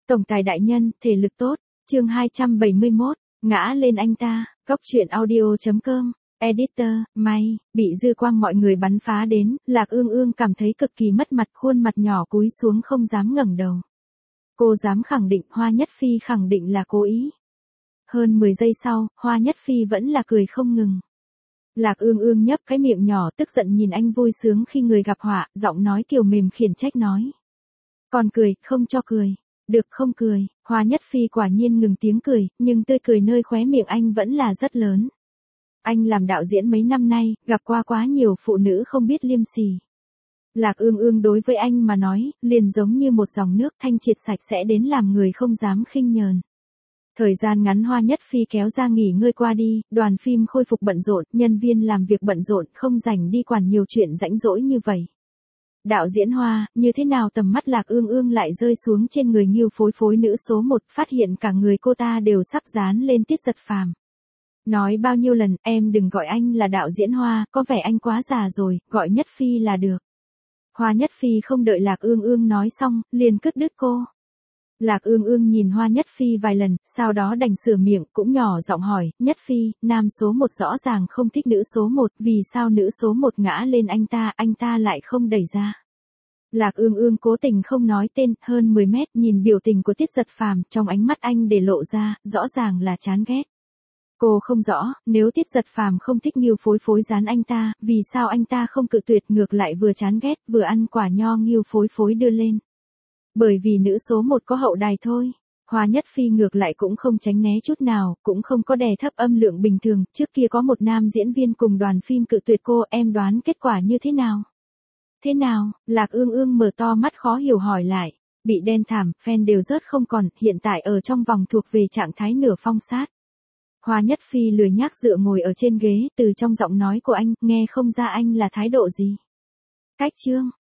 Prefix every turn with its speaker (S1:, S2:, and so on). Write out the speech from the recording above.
S1: Tổng tài đại nhân, thể lực tốt. Chương 271, ngã lên anh ta. Góc truyện audio.com. Editor, may, bị dư quang mọi người bắn phá đến, Lạc Ương Ương cảm thấy cực kỳ mất mặt, khuôn mặt nhỏ cúi xuống không dám ngẩng đầu. Cô dám khẳng định, Hoa Nhất Phi khẳng định là cố ý. Hơn 10 giây sau, Hoa Nhất Phi vẫn là cười không ngừng. Lạc Ương Ương nhấp cái miệng nhỏ tức giận nhìn anh vui sướng khi người gặp họa, giọng nói kiều mềm khiển trách nói. Còn cười, không cho cười. Được không cười, Hoa Nhất Phi quả nhiên ngừng tiếng cười, nhưng tươi cười nơi khóe miệng anh vẫn là rất lớn. Anh làm đạo diễn mấy năm nay, gặp qua quá nhiều phụ nữ không biết liêm sỉ. Lạc Ương Ương đối với anh mà nói, liền giống như một dòng nước thanh triệt sạch sẽ đến làm người không dám khinh nhờn. Thời gian ngắn Hoa Nhất Phi kéo ra nghỉ ngơi qua đi, đoàn phim khôi phục bận rộn, nhân viên làm việc bận rộn, không rảnh đi quản nhiều chuyện rãnh rỗi như vậy. Đạo diễn Hoa, như thế nào tầm mắt Lạc Ương Ương lại rơi xuống trên người Ngưu Phối Phối nữ số 1, phát hiện cả người cô ta đều sắp dán lên Tiết Giật Phàm. Nói bao nhiêu lần, em đừng gọi anh là đạo diễn Hoa, có vẻ anh quá già rồi, gọi Nhất Phi là được. Hoa Nhất Phi không đợi Lạc Ương Ương nói xong, liền cắt đứt cô. Lạc Ương Ương nhìn Hoa Nhất Phi vài lần, sau đó đành sửa miệng, cũng nhỏ giọng hỏi, Nhất Phi, nam số 1 rõ ràng không thích nữ số 1, vì sao nữ số 1 ngã lên anh ta lại không đẩy ra. Lạc Ương Ương cố tình không nói tên, hơn 10 mét, nhìn biểu tình của Tiết Giật Phàm, trong ánh mắt anh để lộ ra, rõ ràng là chán ghét. Cô không rõ, nếu Tiết Giật Phàm không thích Ngưu Phối Phối dán anh ta, vì sao anh ta không cự tuyệt, ngược lại vừa chán ghét, vừa ăn quả nho Ngưu Phối Phối đưa lên. Bởi vì nữ số 1 có hậu đài thôi. Hoa Nhất Phi ngược lại cũng không tránh né chút nào, cũng không có đè thấp âm lượng bình thường, trước kia có một nam diễn viên cùng đoàn phim cự tuyệt cô, em đoán kết quả như thế nào? Thế nào? Lạc Ương Ương mở to mắt khó hiểu hỏi lại. Bị đen thảm, fan đều rớt không còn, hiện tại ở trong vòng thuộc về trạng thái nửa phong sát. Hoa Nhất Phi lười nhác dựa ngồi ở trên ghế, từ trong giọng nói của anh, nghe không ra anh là thái độ gì. Cách chương,